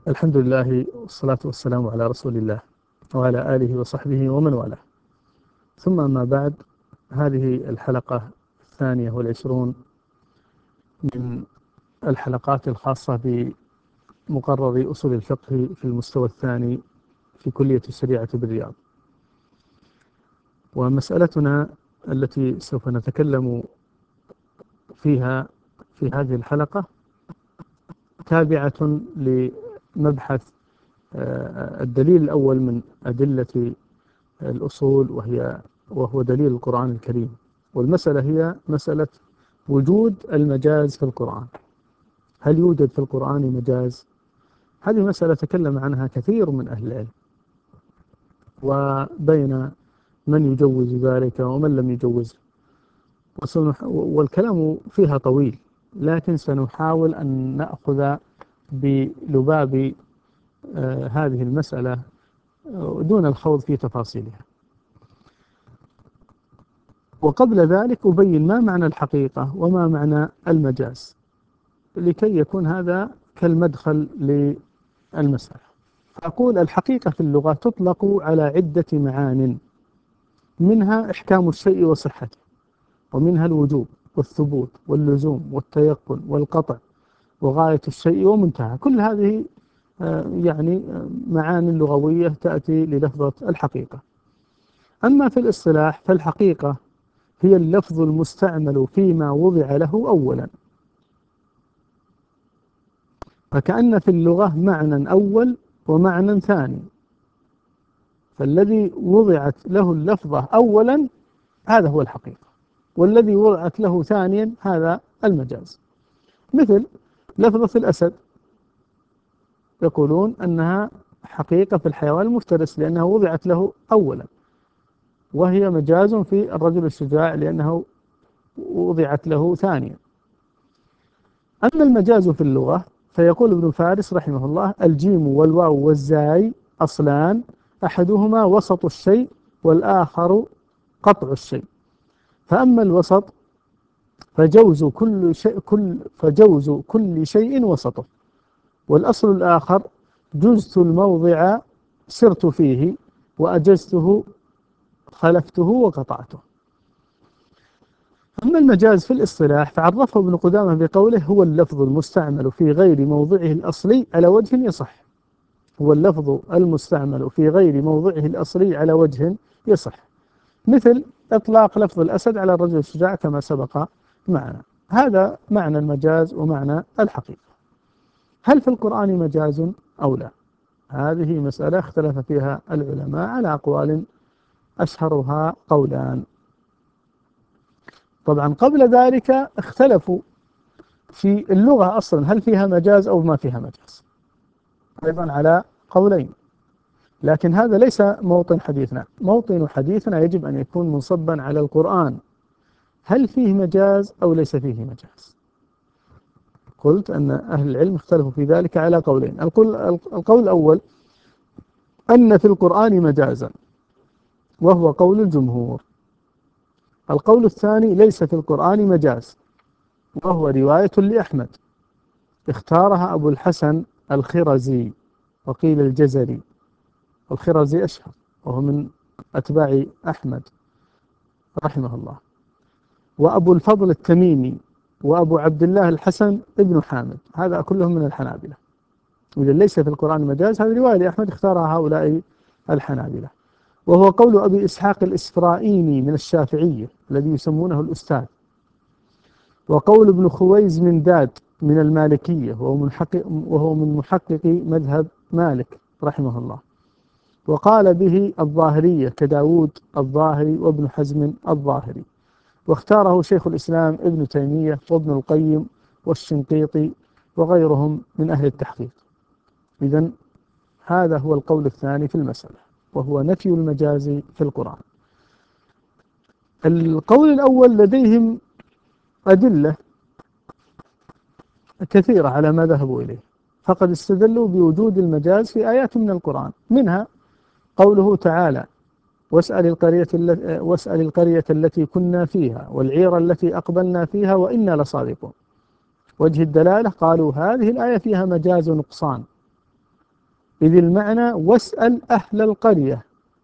الحمد لله والصلاة والسلام على رسول الله وعلى آله وصحبه ومن والاه. ثم أما بعد، هذه الحلقة 22 من الحلقات الخاصة بمقرر أصول الفقه في المستوى الثاني في كلية الشريعة بالرياض. ومسألتنا التي سوف نتكلم فيها في هذه الحلقة تابعة لمبحث الدليل الأول من أدلة الأصول، وهو دليل القرآن الكريم. والمسألة هي مسألة وجود المجاز في القرآن. هل يوجد في القرآن مجاز؟ هذه مسألة تكلم عنها كثير من أهل العلم، وبين من يجوز ذلك ومن لم يجوزه، والكلام فيها طويل، لكن سنحاول أن نأخذ بلباب هذه المسألة دون الخوض في تفاصيلها. وقبل ذلك أبين ما معنى الحقيقة وما معنى المجاز، لكي يكون هذا كالمدخل للمسألة. فأقول الحقيقة في اللغة تطلق على عدة معان، منها إحكام الشيء وصحته، ومنها الوجوب والثبوت واللزوم والتيقن والقطع وغاية الشيء ومنتهى. كل هذه معاني لغوية تأتي للفظة الحقيقة. أما في الاصطلاح فالحقيقة هي اللفظ المستعمل فيما وضع له أولا. فكأن في اللغة معنى أول ومعنى ثاني، فالذي وضعت له اللفظة أولا هذا هو الحقيقة، والذي وضعت له ثانيا هذا المجاز. مثل لفظة الأسد، يقولون أنها حقيقة في الحيوان المفترس لأنها وضعت له أولا، وهي مجاز في الرجل الشجاع لأنه وضعت له ثانيا. أما المجاز في اللغة فيقول ابن فارس رحمه الله: الجيم والواو والزاي أصلان، أحدهما وسط الشيء والآخر قطع الشيء. فأما الوسط فجوز كل شيء وسطه، والأصل الآخر جزت الموضع سرت فيه، وأجزته خلفته وقطعته. أما المجاز في الاصطلاح فعرفه ابن قدامة بقوله: هو اللفظ المستعمل في غير موضعه الأصلي على وجه يصح. هو اللفظ المستعمل في غير موضعه الأصلي على وجه يصح، مثل إطلاق لفظ الأسد على الرجل الشجاع كما سبق معنا. هذا معنى المجاز ومعنى الحقيقة. هل في القرآن مجاز أو لا؟ هذه مسألة اختلف فيها العلماء على أقوال، أشهرها قولان. طبعا قبل ذلك اختلفوا في اللغة أصلا، هل فيها مجاز أو ما فيها مجاز، أيضا على قولين. لكن هذا ليس موطن حديثنا. موطن حديثنا يجب أن يكون منصبا على القرآن. هل فيه مجاز أو ليس فيه مجاز؟ قلت أن أهل العلم اختلفوا في ذلك على قولين. القول الأول أن في القرآن مجازا، وهو قول الجمهور. القول الثاني ليس في القرآن مجاز، وهو رواية لأحمد اختارها أبو الحسن الخرزي، وقيل الجزري. الخرزي أشهر، وهو من أتباع أحمد رحمه الله، وأبو الفضل التميمي، وأبو عبد الله الحسن ابن حامد، هذا كلهم من الحنابلة. إذا ليس في القرآن مجاز، هذه رواية لأحمد اختارها هؤلاء الحنابلة. وهو قول أبي إسحاق الإسفرائيني من الشافعية الذي يسمونه الأستاذ، وقول ابن خويز من داد من المالكية، وهو من محققي مذهب مالك رحمه الله. وقال به الظاهرية كداود الظاهري وابن حزم الظاهري، واختاره شيخ الإسلام ابن تيمية وابن القيم والشنقيطي وغيرهم من أهل التحقيق. إذن هذا هو القول الثاني في المسألة، وهو نفي المجاز في القرآن. القول الأول لديهم أدلة كثيرة على ما ذهبوا إليه، فقد استدلوا بوجود المجاز في آيات من القرآن، منها قوله تعالى: واسأل القرية التي كنا فيها والعير التي أقبلنا فيها وإنا لصادقون. وجه الدلالة قالوا هذه الآية فيها مجاز نقصان، إذ المعنى واسأل أهل القرية.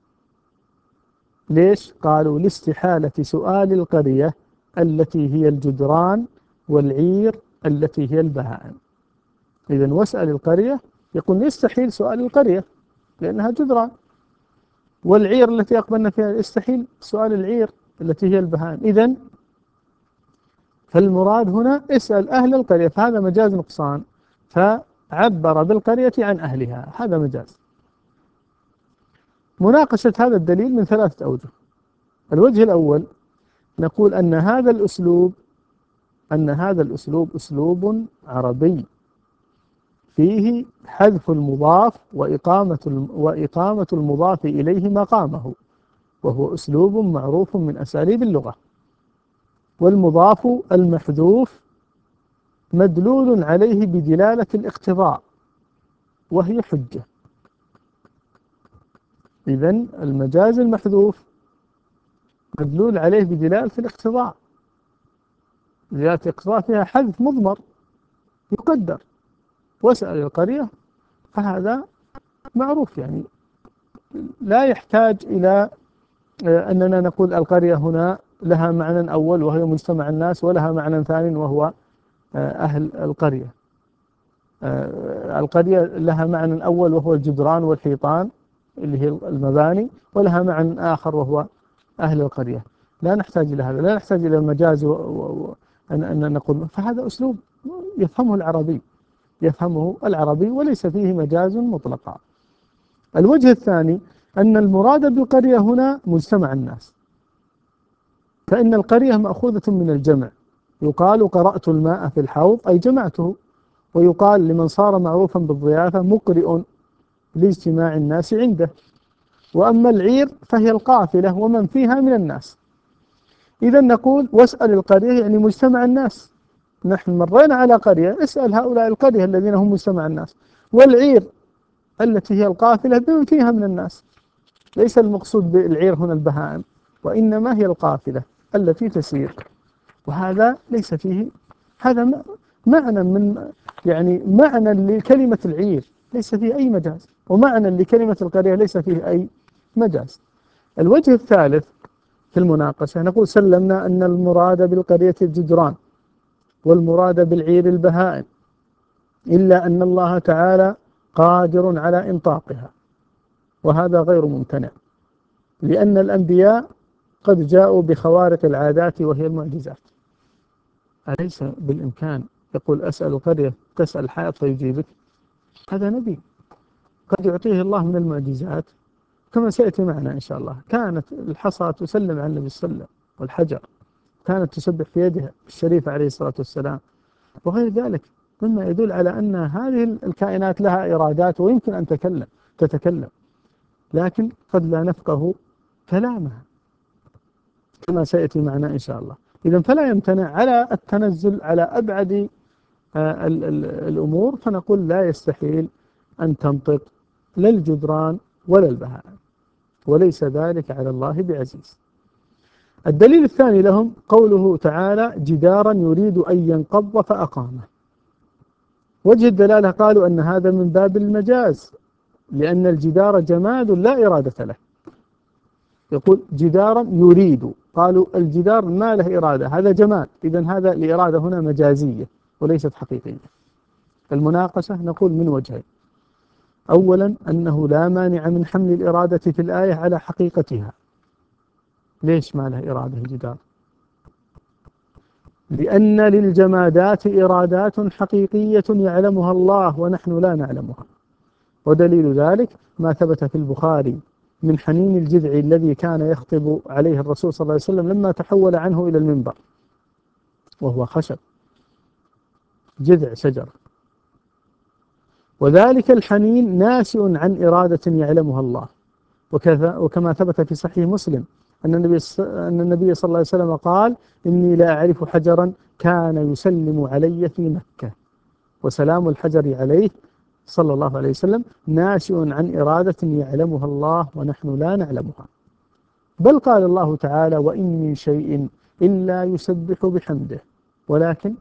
ليش؟ قالوا لاستحالة سؤال القرية التي هي الجدران والعير التي هي البهائم. إذن واسأل القرية يقول يستحيل سؤال القرية لأنها جدران، والعير التي أقبلنا فيها يستحيل سؤال العير التي هي البهائم. إذن فالمراد هنا اسأل أهل القرية، فهذا مجاز نقصان، فعبر بالقرية عن أهلها، هذا مجاز. مناقشة هذا الدليل من ثلاثة أوجه. الوجه الأول نقول أن هذا الأسلوب أسلوب عربي فيه حذف المضاف وإقامة المضاف إليه مقامه، وهو أسلوب معروف من أساليب اللغة. والمضاف المحذوف مدلول عليه بدلالة الاقتضاء وهي حجة. إذن المجاز المحذوف مدلول عليه بدلالة الاقتضاء، دلالة الاقتضاء فيها حذف مضمر يقدر، واسأل القرية، فهذا معروف يعني لا يحتاج إلى أننا نقول القرية هنا لها معنى أول وهي مجتمع الناس، ولها معنى ثاني وهو أهل القرية. القرية لها معنى أول وهو الجدران والحيطان اللي هي المباني، ولها معنى آخر وهو أهل القرية. لا نحتاج إلى هذا، لا نحتاج إلى المجاز أن نقول، فهذا أسلوب يفهمه العربي وليس فيه مجاز مطلقا. الوجه الثاني أن المراد بالقرية هنا مجتمع الناس، فإن القرية مأخوذة من الجمع، يقال قرأت الماء في الحوض أي جمعته، ويقال لمن صار معروفا بالضيافة مقرئ لاجتماع الناس عنده. وأما العير فهي القافلة ومن فيها من الناس. إذا نقول واسأل القرية يعني مجتمع الناس، نحن مرينا على قرية، اسأل هؤلاء القرية الذين هم مجتمع الناس. والعير التي هي القافلة بمن فيها من الناس، ليس المقصود بالعير هنا البهائم، وإنما هي القافلة التي تسير. وهذا ليس فيه، هذا معنى من يعني معنى لكلمة العير ليس فيه أي مجاز، ومعنى لكلمة القرية ليس فيه أي مجاز. الوجه الثالث في المناقشة نقول سلمنا أن المراد بالقرية الجدران والمراد بالعير البهائم، إلا أن الله تعالى قادر على إنطاقها، وهذا غير ممتنع، لأن الأنبياء قد جاءوا بخوارق العادات وهي المعجزات. أليس بالإمكان يقول أسأل قرية تسأل الحائط فيجيبك؟ هذا نبي قد يعطيه الله من المعجزات كما سيأتي معنا إن شاء الله. كانت الحصى تسلم على النبي صلى الله عليه وسلم، والحجر كانت تسبح في يده الشريفة عليه الصلاة والسلام، وغير ذلك مما يدل على أن هذه الكائنات لها إرادات ويمكن أن تتكلم، لكن قد لا نفقه كلامها كما سيأتي معنا إن شاء الله. إذن فلا يمتنع على التنزل على أبعد الأمور، فنقول لا يستحيل أن تنطق لا الجدران ولا البهائم، وليس ذلك على الله بعزيز. الدليل الثاني لهم قوله تعالى جدارا يريد أن ينقض فأقامه. وجه الدلالة قالوا أن هذا من باب المجاز، لأن الجدار جماد لا إرادة له. يقول جدارا يريد، قالوا الجدار ما له إرادة، هذا جماد، إذن هذا الإرادة هنا مجازية وليست حقيقية. المناقشة نقول من وجهين: أولا أنه لا مانع من حمل الإرادة في الآية على حقيقتها. ليش ما له إرادة الجدار؟ لأن للجمادات إرادات حقيقية يعلمها الله ونحن لا نعلمها. ودليل ذلك ما ثبت في البخاري من حنين الجذع الذي كان يخطب عليه الرسول صلى الله عليه وسلم لما تحول عنه إلى المنبر، وهو خشب جذع شجر، وذلك الحنين ناشئ عن إرادة يعلمها الله. وكما ثبت في صحيح مسلم أن النبي صلى الله عليه وسلم قال إني لا أعرف حجرا كان يسلم علي في مكة، وسلام الحجر عليه صلى الله عليه وسلم ناشئ عن إرادة يعلمها الله ونحن لا نعلمها. بل قال الله تعالى وإن من شيء إلا يسبح بحمده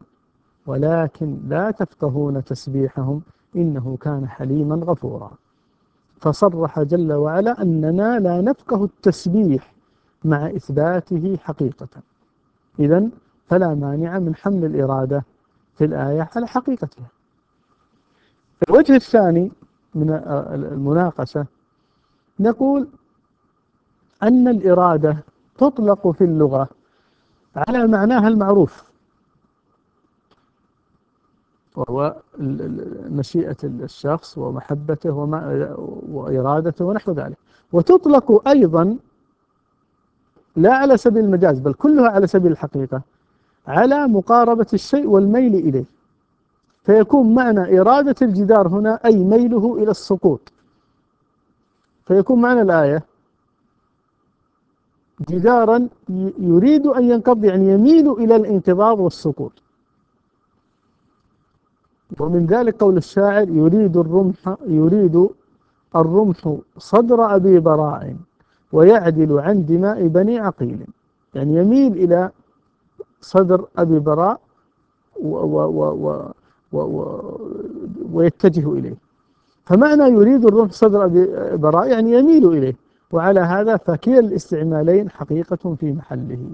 ولكن لا تفقهون تسبيحهم إنه كان حليما غفورا. فصرح جل وعلا أننا لا نفقه التسبيح مع إثباته حقيقة. إذن فلا مانع من حمل الإرادة في الآية على حقيقتها. الوجه الثاني من المناقشة نقول أن الإرادة تطلق في اللغة على معناها المعروف، وهو مشيئة الشخص ومحبته وإرادته ونحو ذلك، وتطلق أيضا لا على سبيل المجاز بل كلها على سبيل الحقيقة على مقاربة الشيء والميل إليه، فيكون معنى إرادة الجدار هنا أي ميله إلى السقوط، فيكون معنى الآية جدارا يريد أن ينقض، يعني يميل إلى الانقباض والسقوط. ومن ذلك قول الشاعر: يريد الرمح صدر أبي براء ويعدل عن دماء بني عقيل، يعني يميل إلى صدر أبي براء ويتجه إليه، فمعنى يريد الرمح صدر أبي براء يعني يميل إليه، وعلى هذا فكلا الاستعمالين حقيقة في محله.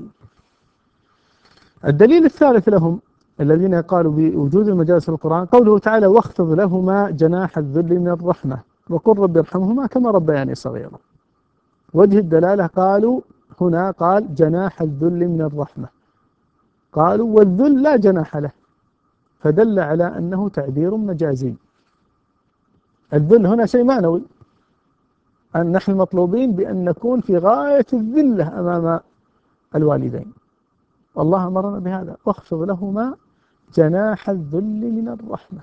الدليل الثالث لهم الذين قالوا بوجود المجاز في القرآن قوله تعالى: واخفض لهما جناح الذل من الرحمة وقل رب ارحمهما كما ربياني صغيرا. وجه الدلالة قالوا هنا قال جناح الذل من الرحمة، قالوا والذل لا جناح له، فدل على أنه تعبير مجازي. الذل هنا شيء معنوي، أن نحن مطلوبين بأن نكون في غاية الذلة أمام الوالدين، والله أمرنا بهذا: واخفض لهما جناح الذل من الرحمة.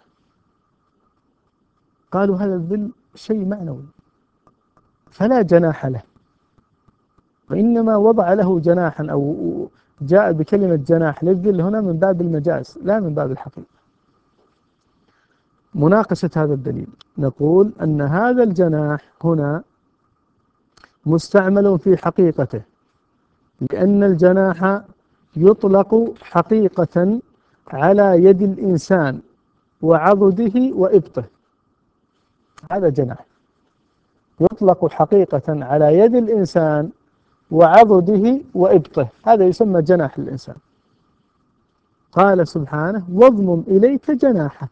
قالوا هذا الذل شيء معنوي فلا جناح له، وإنما وضع له جناحا أو جاء بكلمة جناح للذل هنا من باب المجاز لا من باب الحقيقة. مناقشة هذا الدليل نقول أن هذا الجناح هنا مستعمل في حقيقته، لأن الجناح يطلق حقيقة على يد الإنسان وعضده وإبطه، هذا جناح يطلق حقيقة على يد الإنسان وعضده وإبطه، هذا يسمى جناح الإنسان. قال سبحانه: واضمم إليك جناحك.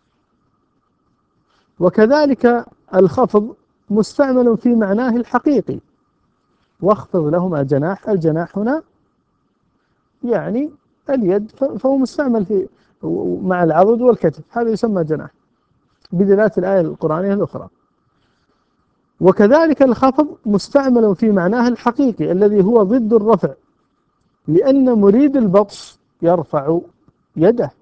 وكذلك الخفض مستعمل في معناه الحقيقي: واخفض لهما جناح، الجناح هنا يعني اليد، فهو مستعمل في مع العضد والكتف، هذا يسمى جناح بدلالة الآية القرآنية الأخرى. وكذلك الخفض مستعمل في معناه الحقيقي الذي هو ضد الرفع، لأن مريد البطش يرفع يده،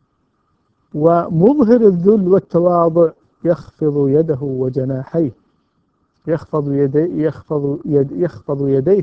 ومظهر الذل والتواضع يخفض يده وجناحيه، يخفض يديه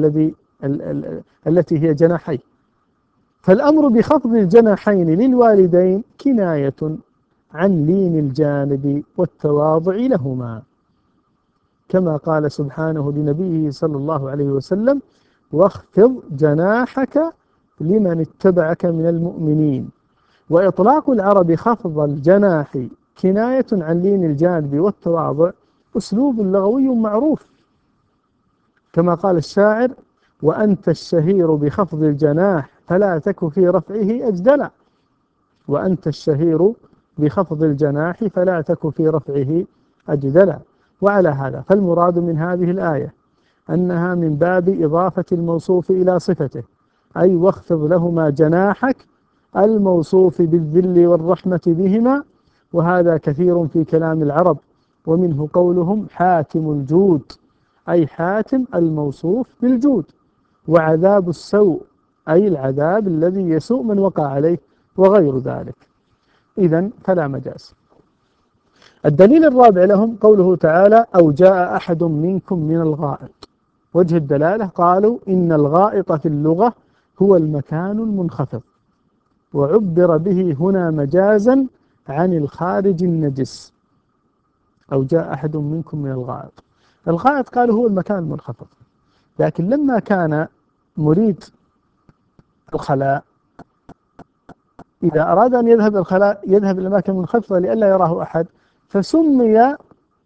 التي هي جناحيه. فالأمر بخفض الجناحين للوالدين كناية عن لين الجانب والتواضع لهما، كما قال سبحانه لنبيه صلى الله عليه وسلم: واخفض جناحك لمن اتبعك من المؤمنين. وإطلاق العرب خفض الجناح كناية عن لين الجانب والتواضع أسلوب لغوي معروف، كما قال الشاعر: وأنت الشهير بخفض الجناح فلا تك في رفعه أجدلا. وأنت الشهير بخفض الجناح فلا تك في رفعه أجدلا. وعلى هذا فالمراد من هذه الآية أنها من باب إضافة الموصوف إلى صفته، أي واخفض لهما جناحك الموصوف بالذل والرحمة بهما. وهذا كثير في كلام العرب، ومنه قولهم حاتم الجود، أي حاتم الموصوف بالجود، وعذاب السوء أي العذاب الذي يسوء من وقع عليه، وغير ذلك. إذن فلا مجاز. الدليل الرابع لهم قوله تعالى: أو جاء أحد منكم من الغائط. وجه الدلالة قالوا إن الغائط في اللغة هو المكان المنخفض، وعبر به هنا مجازا عن الخارج النجس. أو جاء أحد منكم من الغائط، الغائط قالوا هو المكان المنخفض، لكن لما كان مريد الخلاء إذا أراد أن يذهب الخلاء يذهب إلى الأماكن المنخفضة لئلا يراه أحد، فسمي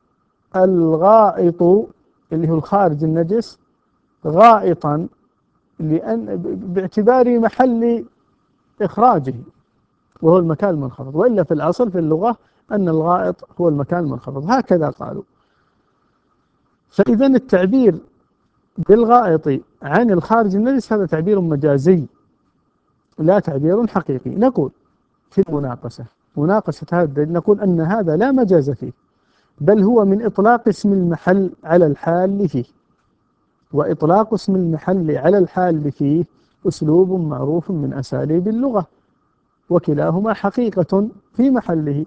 الغائط اللي هو الخارج النجس غائطا باعتبار محل إخراجه وهو المكان المنخفض، وإلا في الأصل في اللغة أن الغائط هو المكان المنخفض، هكذا قالوا. فإذا التعبير بالغائط عن الخارج النجس هذا تعبير مجازي لا تعبير حقيقي. نقول في مناقشة هذا الدليل نقول أن هذا لا مجاز فيه، بل هو من إطلاق اسم المحل على الحال فيه، وإطلاق اسم المحل على الحال فيه أسلوب معروف من أساليب اللغة، وكلاهما حقيقة في محله،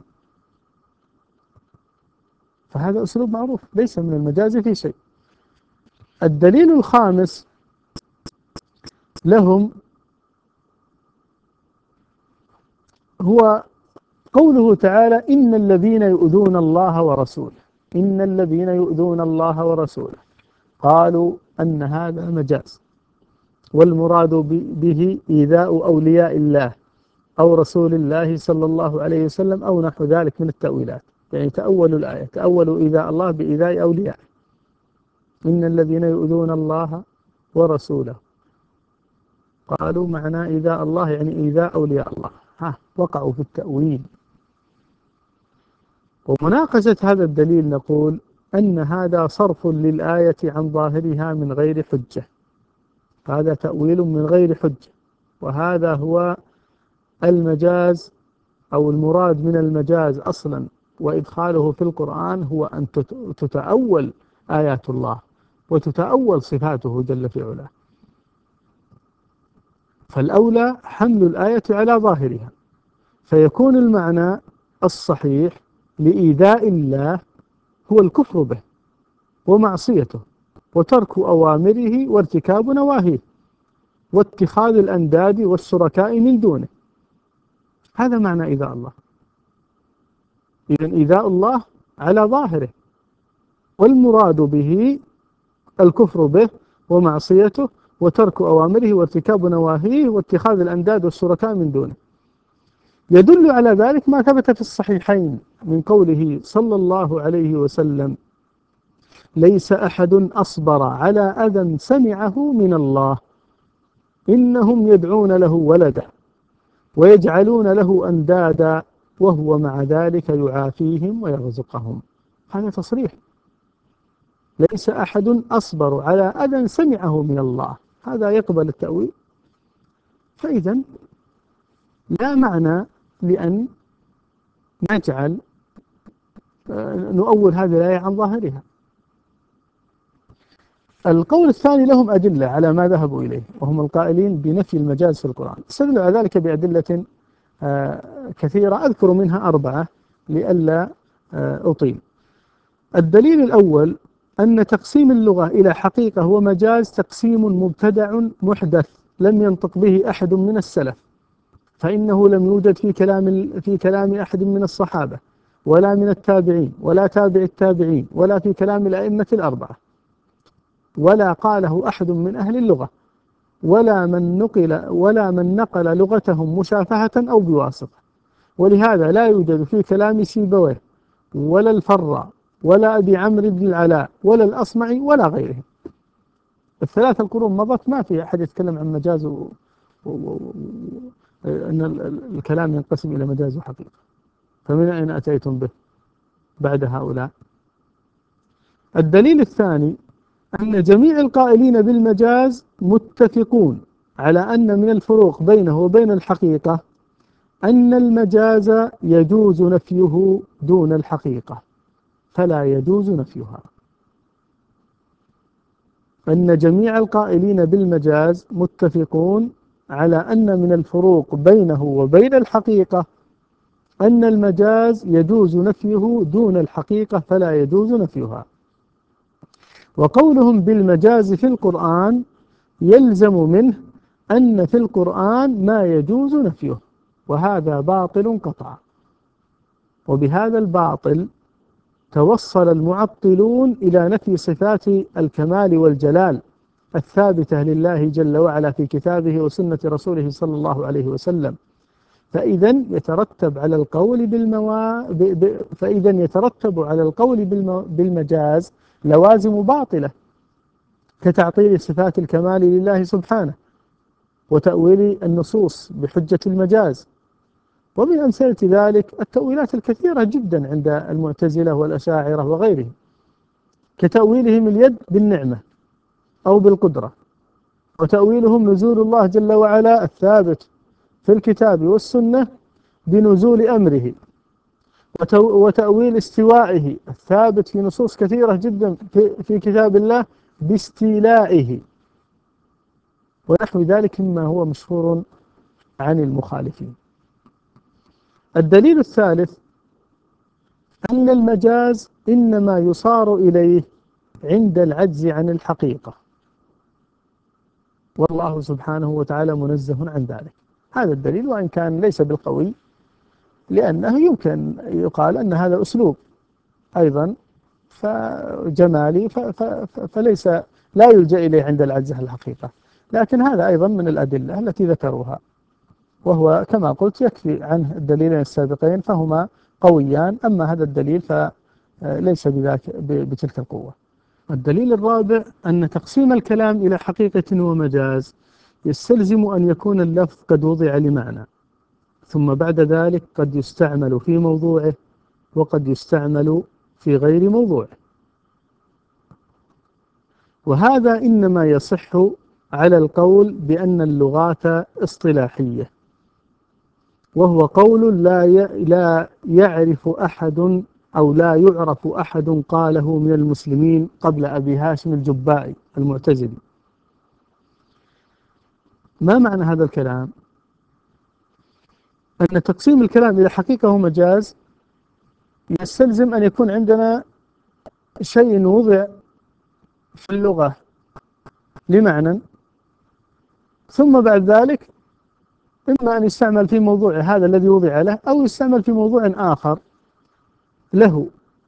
فهذا أسلوب معروف ليس من المجاز في شيء. الدليل الخامس لهم هو قوله تعالى: إن الذين يؤذون الله ورسوله، إن الذين يؤذون الله ورسوله، قالوا أن هذا مجاز، والمراد به إيذاء أولياء الله أو رسول الله صلى الله عليه وسلم أو نحو ذلك من التأويلات، يعني تأولوا الآية، تأولوا إيذاء الله بإيذاء أولياء. إن الذين يؤذون الله ورسوله، قالوا معنى إيذاء الله يعني إيذاء أولياء الله، وقعوا في التأويل. ومناقشة هذا الدليل نقول أن هذا صرف للآية عن ظاهرها من غير حجة، هذا تأويل من غير حجة، وهذا هو المجاز أو المراد من المجاز أصلا، وإدخاله في القرآن هو أن تتأول آيات الله وتتأول صفاته جل في علاه. فالأولى حمل الآية على ظاهرها، فيكون المعنى الصحيح لإيذاء الله هو الكفر به ومعصيته وترك أوامره وارتكاب نواهيه واتخاذ الأنداد والشركاء من دونه، هذا معنى إيذاء الله. إذن إيذاء الله على ظاهره، والمراد به الكفر به ومعصيته وترك أوامره وارتكاب نواهيه واتخاذ الأنداد والشركاء من دونه. يدل على ذلك ما ثبت في الصحيحين من قوله صلى الله عليه وسلم: ليس أحد أصبر على أذى سمعه من الله، إنهم يدعون له ولدا ويجعلون له أندادا وهو مع ذلك يعافيهم ويرزقهم. هذا تصريح، ليس أحد أصبر على أذى سمعه من الله، هذا يقبل التأويل. فإذا لا معنى لأن نجعل نؤول هذه الآية عن ظاهرها. القول الثاني لهم أدلة على ما ذهبوا إليه، وهم القائلين بنفي المجاز في القرآن، استدلوا على ذلك بأدلة كثيرة، أذكر منها 4 لئلا أطيل. الدليل الأول أن تقسيم اللغة إلى حقيقة ومجاز تقسيم مبتدع محدث لم ينطق به أحد من السلف، فإنه لم يوجد في كلام أحد من الصحابة ولا من التابعين ولا تابع التابعين ولا في كلام الأئمة ال4، ولا قاله أحد من أهل اللغة، ولا من نقل لغتهم مشافهة أو بواسطة. ولهذا لا يوجد في كلام سيبويه ولا الفراء ولا أبي عمرو بن العلاء ولا الأصمعي ولا غيرهم. ال3 القرون مضت ما في أحد يتكلم عن مجاز أن الكلام ينقسم إلى مجاز وحقيقة، فمن أين أتيتم به بعد هؤلاء؟ الدليل الثاني أن جميع القائلين بالمجاز متفقون على أن من الفروق بينه وبين الحقيقة أن المجاز يجوز نفيه دون الحقيقة فلا يجوز نفيها. أن جميع القائلين بالمجاز متفقون على أن من الفروق بينه وبين الحقيقة أن المجاز يجوز نفيه دون الحقيقة فلا يجوز نفيها. وقولهم بالمجاز في القرآن يلزم منه أن في القرآن ما يجوز نفيه، وهذا باطل قطعا. وبهذا الباطل توصل المعطلون إلى نفي صفات الكمال والجلال الثابتة لله جل وعلا في كتابه وسنة رسوله صلى الله عليه وسلم، فإذا يترتب على القول فإذا يترتب على القول بالمجاز لوازم باطلة، كتعطيل صفات الكمال لله سبحانه، وتأويل النصوص بحجة المجاز. ومن أمثلة ذلك التأويلات الكثيرة جدا عند المعتزلة والأشاعرة وغيرهم، كتأويلهم اليد بالنعمة أو بالقدرة، وتأويلهم نزول الله جل وعلا الثابت في الكتاب والسنة بنزول أمره، وتأويل استوائه الثابت في نصوص كثيرة جدا في كتاب الله باستيلائه، ونحو ذلك مما هو مشهور عن المخالفين. الدليل الثالث أن المجاز إنما يصار إليه عند العجز عن الحقيقة، والله سبحانه وتعالى منزه عن ذلك. هذا الدليل وإن كان ليس بالقوي، لأنه يمكن يقال أن هذا أسلوب أيضا فجمالي فليس لا يلجأ إليه عند العجز عن الحقيقة، لكن هذا أيضا من الأدلة التي ذكروها، وهو كما قلت يكفي عنه الدليلين السابقين فهما قويان، أما هذا الدليل فليس بتلك القوة. الدليل الرابع أن تقسيم الكلام إلى حقيقة ومجاز يستلزم أن يكون اللفظ قد وضع لمعنى، ثم بعد ذلك قد يستعمل في موضوعه وقد يستعمل في غير موضوعه، وهذا إنما يصح على القول بأن اللغات اصطلاحية، وهو قول لا يعرف أحد أو لا يعرف أحد قاله من المسلمين قبل أبي هاشم الجبائي المعتزلي. ما معنى هذا الكلام؟ أن تقسيم الكلام إلى حقيقة ومجاز يستلزم أن يكون عندنا شيء وضع في اللغة لمعنى، ثم بعد ذلك إما أن يستعمل في موضوع هذا الذي وضع له أو يستعمل في موضوع آخر له.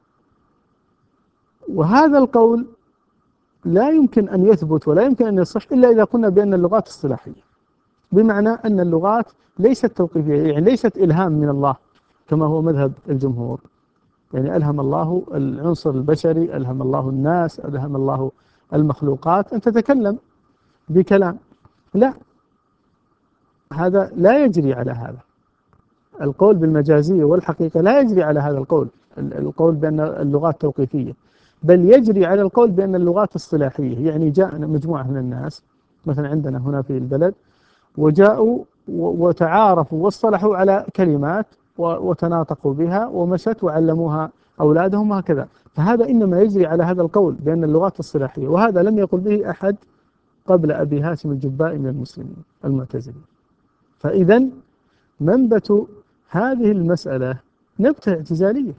وهذا القول لا يمكن أن يثبت ولا يمكن أن يصح إلا إذا قلنا بأن اللغات اصطلاحية، بمعنى أن اللغات ليست توقيفية، يعني ليست إلهام من الله كما هو مذهب الجمهور، يعني ألهم الله العنصر البشري، ألهم الله الناس، ألهم الله المخلوقات أن تتكلم بكلام. لا، هذا لا يجري على هذا القول بالمجازية والحقيقة، لا يجري على هذا القول بأن اللغات توقيفية، بل يجري على القول بأن اللغات اصطلاحية. يعني جاء مجموعة من الناس مثلا عندنا هنا في البلد وجاءوا وتعارفوا واصطلحوا على كلمات وتناطقوا بها ومشت وعلموها أولادهم وهكذا، فهذا إنما يجري على هذا القول بأن اللغات اصطلاحية، وهذا لم يقل به أحد قبل أبي هاشم الجبائي من المسلمين المعتزلين. فإذا منبت هذه المسألة نبتة اعتزالية.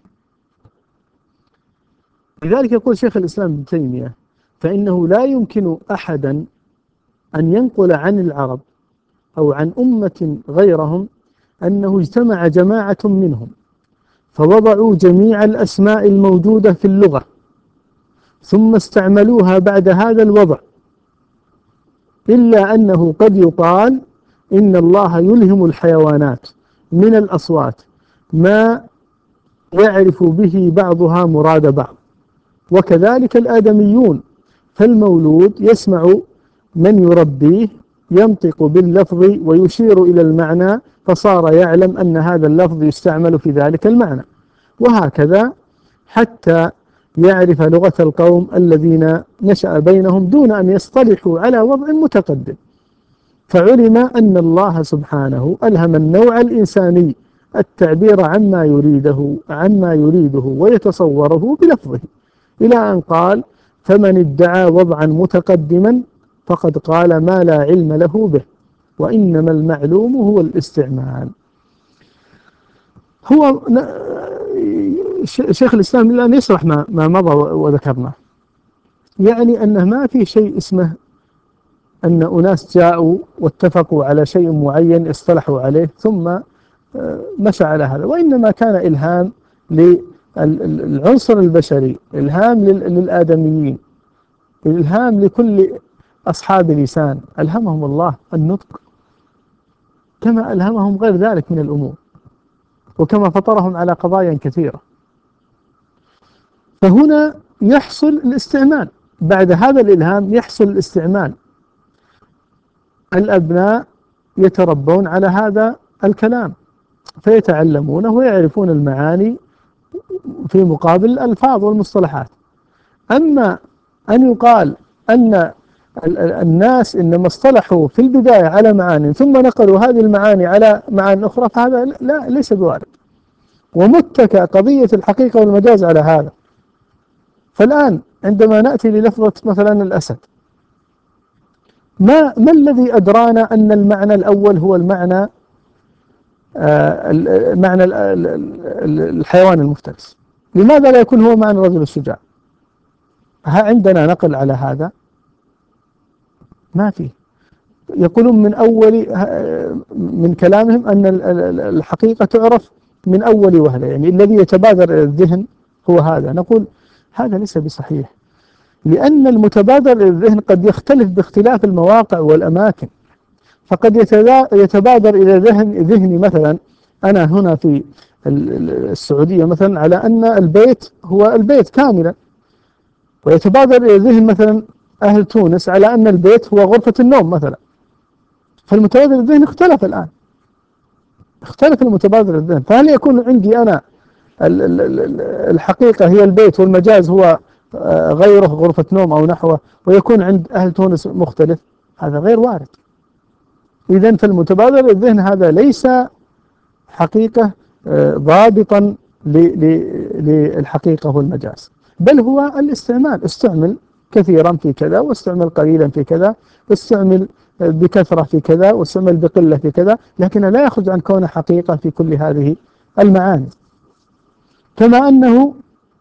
لذلك يقول شيخ الإسلام ابن تيمية: فإنه لا يمكن أحدا أن ينقل عن العرب أو عن أمة غيرهم أنه اجتمع جماعة منهم فوضعوا جميع الأسماء الموجودة في اللغة ثم استعملوها بعد هذا الوضع، إلا أنه قد يقال إن الله يلهم الحيوانات من الأصوات ما يعرف به بعضها مراد بعض، وكذلك الآدميون، فالمولود يسمع من يربيه ينطق باللفظ ويشير إلى المعنى فصار يعلم أن هذا اللفظ يستعمل في ذلك المعنى، وهكذا حتى يعرف لغة القوم الذين نشأ بينهم دون أن يصطلحوا على وضع متقدم. فعلم أن الله سبحانه ألهم النوع الإنساني التعبير عما يريده ويتصوره بلفظه، إلى أن قال: فمن ادعى وضعا متقدما فقد قال ما لا علم له به، وإنما المعلوم هو الاستعمال. هو شيخ الإسلام الآن يشرح ما مضى وذكرناه، يعني أنه ما في شيء اسمه أن أناس جاءوا واتفقوا على شيء معين اصطلحوا عليه ثم مشى على هذا، وإنما كان إلهام للعنصر البشري، إلهام للآدميين، إلهام لكل أصحاب لسان، ألهمهم الله النطق. كما ألهمهم غير ذلك من الأمور، وكما فطرهم على قضايا كثيرة. فهنا يحصل الاستعمال، بعد هذا الإلهام يحصل الاستعمال، الأبناء يتربون على هذا الكلام فيتعلمونه ويعرفون المعاني في مقابل الألفاظ والمصطلحات. أما أن يقال أن الناس إنما اصطلحوا في البداية على معاني ثم نقلوا هذه المعاني على معاني أخرى، فهذا لا، ليس بوارد، ومتكى قضية الحقيقة والمجاز على هذا. فالآن عندما نأتي للفظة مثلا الأسد، ما الذي أدرانا أن المعنى الأول هو المعنى معنى الحيوان المفترس؟ لماذا لا يكون هو معنى الرجل الشجاع؟ ها عندنا نقل على هذا؟ ما فيه. يقولون من أول، من كلامهم أن الحقيقة تعرف من أول وهلة، يعني الذي يتبادر إلى الذهن هو هذا. نقول هذا ليس بصحيح، لأن المتبادر إلى الذهن قد يختلف باختلاف المواقع والأماكن. فقد يتبادر إلى ذهني مثلا أنا هنا في السعودية مثلا على أن البيت هو البيت كاملا، ويتبادر إلى ذهن مثلا أهل تونس على أن البيت هو غرفة النوم مثلا. فالمتبادر الذهن اختلف الآن، اختلف المتبادر الذهن. فهل يكون عندي أنا الحقيقة هي البيت والمجاز هو غيره غرفة نوم أو نحوه، ويكون عند أهل تونس مختلف؟ هذا غير وارد. إذن فالمتبادر الذهن هذا ليس حقيقة ضابطا للحقيقة والمجاز، بل هو الاستعمال. استعمل كثيرا في كذا، واستعمل قليلا في كذا، واستعمل بكثرة في كذا، واستعمل بقلة في كذا، لكن لا يخرج عن كونه حقيقة في كل هذه المعاني. كما أنه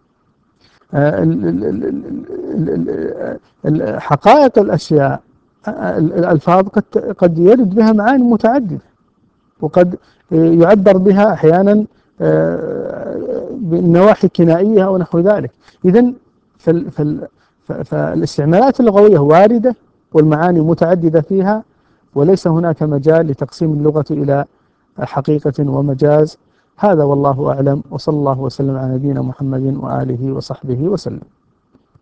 حقائق الأشياء، الألفاظ قد يرد بها معاني متعددة، وقد يعبر بها أحيانا بالنواحي الكنائية أو نحو ذلك. إذن فالاستعمالات اللغوية واردة والمعاني متعددة فيها، وليس هناك مجال لتقسيم اللغة إلى حقيقة ومجاز. هذا والله أعلم، وصلى الله وسلم على نبينا محمد وآله وصحبه وسلم.